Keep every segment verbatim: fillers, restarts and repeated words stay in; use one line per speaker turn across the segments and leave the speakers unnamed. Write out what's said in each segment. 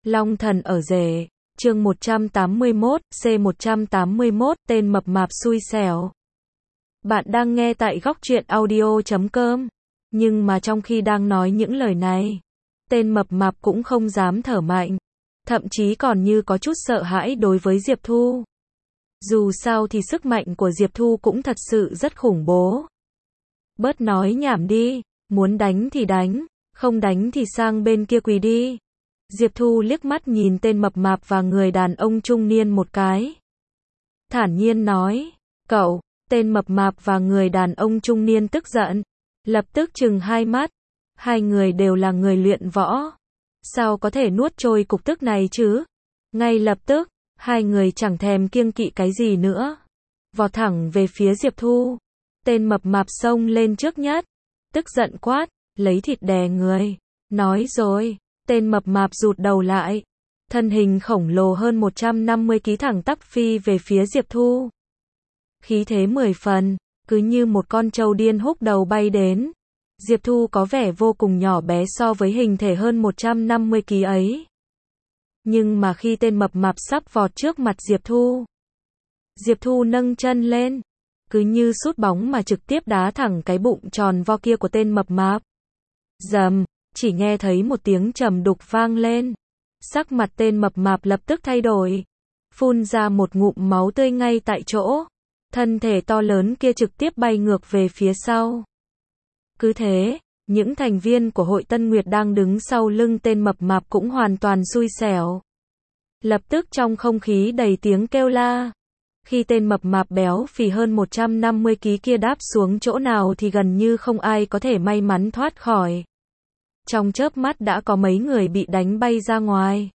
Long thần ở rể, chương một trăm tám mươi mốt, C một trăm tám mươi mốt, tên mập mạp xui xẻo. Bạn đang nghe tại góc truyện audio chấm com. Nhưng mà trong khi đang nói những lời này, tên mập mạp cũng không dám thở mạnh. Thậm chí còn như có chút sợ hãi đối với Diệp Thu. Dù sao thì sức mạnh của Diệp Thu cũng thật sự rất khủng bố. Bớt nói nhảm đi, muốn đánh thì đánh, không đánh thì sang bên kia quỳ đi. Diệp Thu liếc mắt nhìn tên mập mạp và người đàn ông trung niên một cái. Thản nhiên nói, cậu, tên mập mạp và người đàn ông trung niên tức giận. Lập tức trừng hai mắt, hai người đều là người luyện võ. Sao có thể nuốt trôi cục tức này chứ? Ngay lập tức, hai người chẳng thèm kiêng kỵ cái gì nữa. Vọt thẳng về phía Diệp Thu. Tên mập mạp xông lên trước nhất. Tức giận quát, lấy thịt đè người. Nói rồi, tên mập mạp rụt đầu lại. Thân hình khổng lồ hơn một trăm năm mươi ki lô gam thẳng tắp phi về phía Diệp Thu. Khí thế mười phần, cứ như một con trâu điên húc đầu bay đến. Diệp Thu có vẻ vô cùng nhỏ bé so với hình thể hơn một trăm năm mươi ki lô gam ấy. Nhưng mà khi tên mập mạp sắp vọt trước mặt Diệp Thu, Diệp Thu nâng chân lên, cứ như sút bóng mà trực tiếp đá thẳng cái bụng tròn vo kia của tên mập mạp. Rầm, chỉ nghe thấy một tiếng trầm đục vang lên. Sắc mặt tên mập mạp lập tức thay đổi, phun ra một ngụm máu tươi ngay tại chỗ. Thân thể to lớn kia trực tiếp bay ngược về phía sau. Cứ thế, những thành viên của hội Tân Nguyệt đang đứng sau lưng tên mập mạp cũng hoàn toàn xui xẻo. Lập tức trong không khí đầy tiếng kêu la. Khi tên mập mạp béo phì hơn một trăm năm mươi ki lô gam kia đáp xuống chỗ nào thì gần như không ai có thể may mắn thoát khỏi. Trong chớp mắt đã có mấy người bị đánh bay ra ngoài,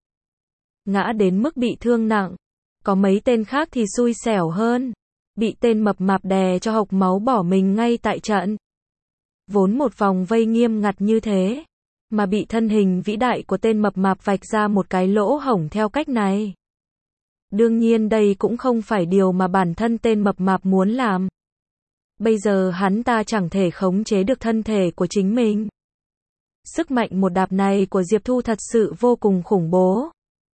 ngã đến mức bị thương nặng. Có mấy tên khác thì xui xẻo hơn, bị tên mập mạp đè cho hộc máu bỏ mình ngay tại trận. Vốn một vòng vây nghiêm ngặt như thế, mà bị thân hình vĩ đại của tên mập mạp vạch ra một cái lỗ hổng theo cách này. Đương nhiên đây cũng không phải điều mà bản thân tên mập mạp muốn làm. Bây giờ hắn ta chẳng thể khống chế được thân thể của chính mình. Sức mạnh một đạp này của Diệp Thu thật sự vô cùng khủng bố.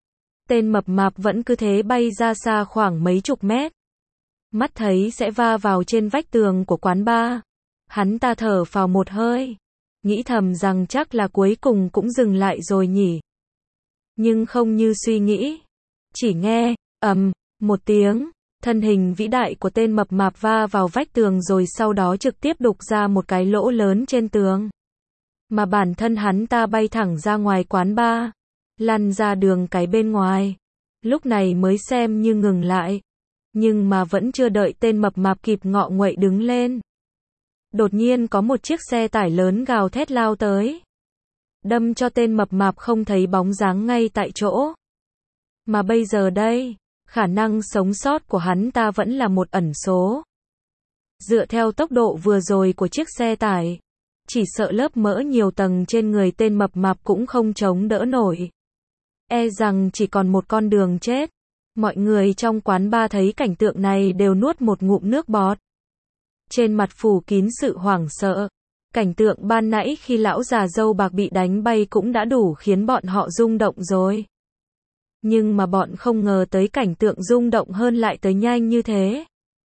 Tên mập mạp vẫn cứ thế bay ra xa khoảng mấy chục mét. Mắt thấy sẽ va vào trên vách tường của quán bar. Hắn ta thở phào một hơi, nghĩ thầm rằng chắc là cuối cùng cũng dừng lại rồi nhỉ. Nhưng không như suy nghĩ. Chỉ nghe, ầm, một tiếng, thân hình vĩ đại của tên mập mạp va vào vách tường rồi sau đó trực tiếp đục ra một cái lỗ lớn trên tường. Mà bản thân hắn ta bay thẳng ra ngoài quán bar, lăn ra đường cái bên ngoài. Lúc này mới xem như ngừng lại. Nhưng mà vẫn chưa đợi tên mập mạp kịp ngọ nguậy đứng lên. Đột nhiên có một chiếc xe tải lớn gào thét lao tới, đâm cho tên mập mạp không thấy bóng dáng ngay tại chỗ. Mà bây giờ đây, khả năng sống sót của hắn ta vẫn là một ẩn số. Dựa theo tốc độ vừa rồi của chiếc xe tải, chỉ sợ lớp mỡ nhiều tầng trên người tên mập mạp cũng không chống đỡ nổi. E rằng chỉ còn một con đường chết. Mọi người trong quán bar thấy cảnh tượng này đều nuốt một ngụm nước bọt. Trên mặt phủ kín sự hoảng sợ. Cảnh tượng ban nãy khi lão già râu bạc bị đánh bay cũng đã đủ khiến bọn họ rung động rồi. Nhưng mà bọn không ngờ tới cảnh tượng rung động hơn lại tới nhanh như thế.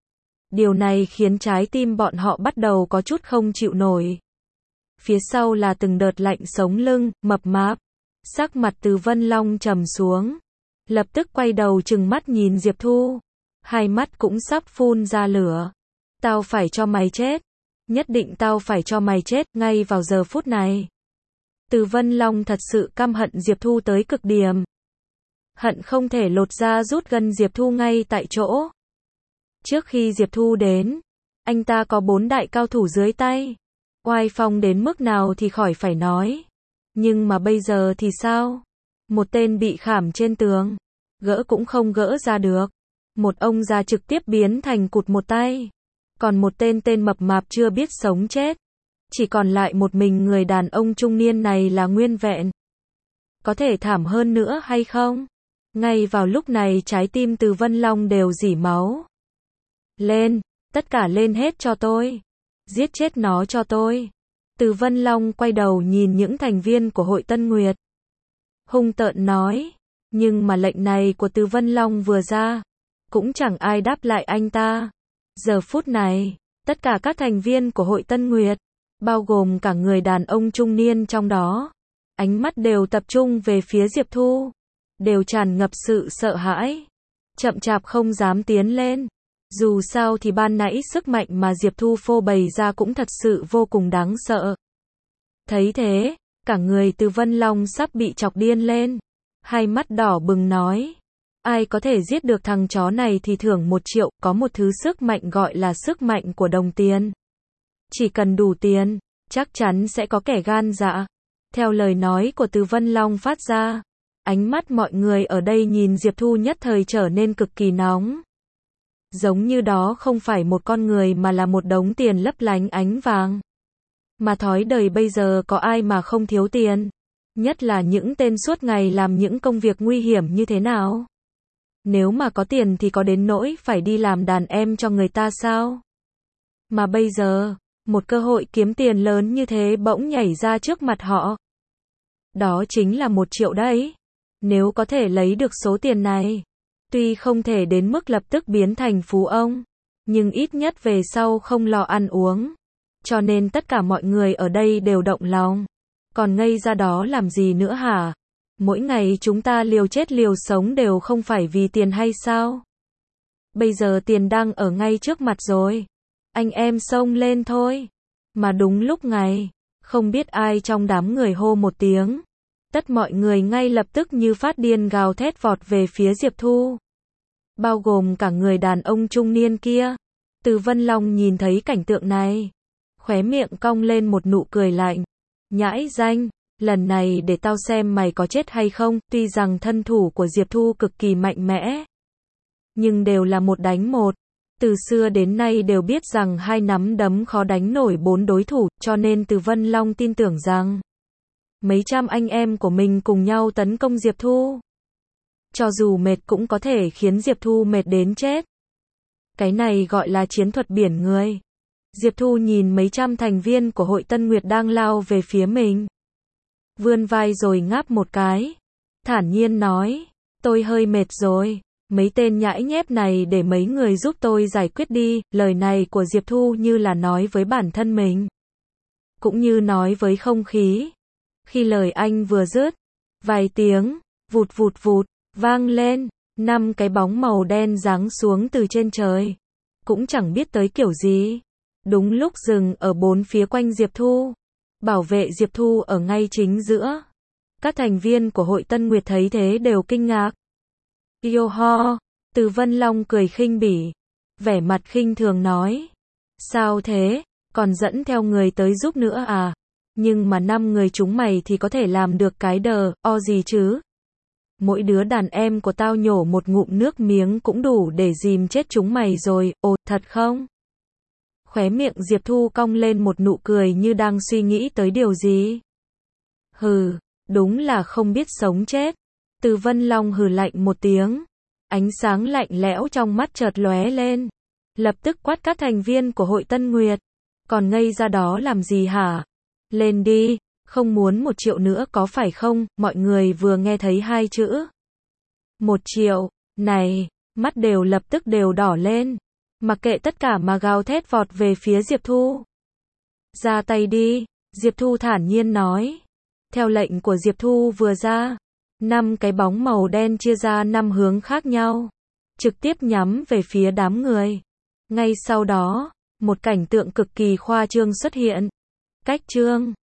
Điều này khiến trái tim bọn họ bắt đầu có chút không chịu nổi. Phía sau là từng đợt lạnh sống lưng, mập mạp. Sắc mặt Từ Vân Long trầm xuống. Lập tức quay đầu trừng mắt nhìn Diệp Thu. Hai mắt cũng sắp phun ra lửa. Tao phải cho mày chết. Nhất định tao phải cho mày chết ngay vào giờ phút này. Từ Vân Long thật sự căm hận Diệp Thu tới cực điểm. Hận không thể lột da rút gân Diệp Thu ngay tại chỗ. Trước khi Diệp Thu đến, anh ta có bốn đại cao thủ dưới tay. Oai phong đến mức nào thì khỏi phải nói. Nhưng mà bây giờ thì sao? Một tên bị khảm trên tường, gỡ cũng không gỡ ra được. Một ông già trực tiếp biến thành cụt một tay. Còn một tên tên mập mạp chưa biết sống chết. Chỉ còn lại một mình người đàn ông trung niên này là nguyên vẹn. Có thể thảm hơn nữa hay không? Ngay vào lúc này trái tim Từ Vân Long đều rỉ máu. Lên, tất cả lên hết cho tôi. Giết chết nó cho tôi. Từ Vân Long quay đầu nhìn những thành viên của hội Tân Nguyệt. Hung tợn nói, Nhưng mà lệnh này của Từ Vân Long vừa ra, cũng chẳng ai đáp lại anh ta. Giờ phút này, tất cả các thành viên của hội Tân Nguyệt, bao gồm cả người đàn ông trung niên trong đó, ánh mắt đều tập trung về phía Diệp Thu, đều tràn ngập sự sợ hãi, chậm chạp không dám tiến lên. Dù sao thì ban nãy sức mạnh mà Diệp Thu phô bày ra cũng thật sự vô cùng đáng sợ. Thấy thế, cả người Từ Vân Long sắp bị chọc điên lên, hai mắt đỏ bừng nói, ai có thể giết được thằng chó này thì thưởng một triệu, có một thứ sức mạnh gọi là sức mạnh của đồng tiền. Chỉ cần đủ tiền, chắc chắn sẽ có kẻ gan dạ. Theo lời nói của Từ Vân Long phát ra, ánh mắt mọi người ở đây nhìn Diệp Thu nhất thời trở nên cực kỳ nóng. Giống như đó không phải một con người mà là một đống tiền lấp lánh ánh vàng. Mà thói đời bây giờ có ai mà không thiếu tiền? Nhất là những tên suốt ngày làm những công việc nguy hiểm như thế nào? Nếu mà có tiền thì có đến nỗi phải đi làm đàn em cho người ta sao? Mà bây giờ, một cơ hội kiếm tiền lớn như thế bỗng nhảy ra trước mặt họ. Đó chính là một triệu đấy. Nếu có thể lấy được số tiền này, tuy không thể đến mức lập tức biến thành phú ông, nhưng ít nhất về sau không lo ăn uống. Cho nên tất cả mọi người ở đây đều động lòng. Còn ngây ra đó làm gì nữa hả? Mỗi ngày chúng ta liều chết liều sống đều không phải vì tiền hay sao? Bây giờ tiền đang ở ngay trước mặt rồi. Anh em xông lên thôi. Mà đúng lúc này, không biết ai trong đám người hô một tiếng. Tất mọi người ngay lập tức như phát điên gào thét vọt về phía Diệp Thu. Bao gồm cả người đàn ông trung niên kia. Từ Vân Long nhìn thấy cảnh tượng này, khóe miệng cong lên một nụ cười lạnh. Nhãi danh, lần này để tao xem mày có chết hay không. Tuy rằng thân thủ của Diệp Thu cực kỳ mạnh mẽ, nhưng đều là một đánh một. Từ xưa đến nay đều biết rằng hai nắm đấm khó đánh nổi bốn đối thủ, cho nên Từ Vân Long tin tưởng rằng mấy trăm anh em của mình cùng nhau tấn công Diệp Thu. Cho dù mệt cũng có thể khiến Diệp Thu mệt đến chết. Cái này gọi là chiến thuật biển người. Diệp Thu nhìn mấy trăm thành viên của hội Tân Nguyệt đang lao về phía mình. Vươn vai rồi ngáp một cái. Thản nhiên nói, tôi hơi mệt rồi. Mấy tên nhãi nhép này để mấy người giúp tôi giải quyết đi. Lời này của Diệp Thu như là nói với bản thân mình, cũng như nói với không khí. Khi lời anh vừa dứt, vài tiếng, vụt vụt vụt, vang lên. Năm cái bóng màu đen giáng xuống từ trên trời. Cũng chẳng biết tới kiểu gì. Đúng lúc dừng ở bốn phía quanh Diệp Thu. Bảo vệ Diệp Thu ở ngay chính giữa. Các thành viên của hội Tân Nguyệt thấy thế đều kinh ngạc. Yo ho, Từ Vân Long cười khinh bỉ, vẻ mặt khinh thường nói. Sao thế, còn dẫn theo người tới giúp nữa à? Nhưng mà năm người chúng mày thì có thể làm được cái đờ, o gì chứ? Mỗi đứa đàn em của tao nhổ một ngụm nước miếng cũng đủ để dìm chết chúng mày rồi, ồ, thật không? Khóe miệng Diệp Thu cong lên một nụ cười như đang suy nghĩ tới điều gì. Hừ, đúng là không biết sống chết. Từ Vân Long hừ lạnh một tiếng. Ánh sáng lạnh lẽo trong mắt chợt lóe lên. Lập tức quát các thành viên của hội Tân Nguyệt. Còn ngây ra đó làm gì hả? Lên đi, không muốn một triệu nữa có phải không? Mọi người vừa nghe thấy hai chữ một triệu, này, mắt đều lập tức đều đỏ lên. Mặc kệ tất cả mà gào thét vọt về phía Diệp Thu. Ra tay đi, Diệp Thu thản nhiên nói. Theo lệnh của Diệp Thu vừa ra, năm cái bóng màu đen chia ra năm hướng khác nhau, trực tiếp nhắm về phía đám người. Ngay sau đó, một cảnh tượng cực kỳ khoa trương xuất hiện. Cách trương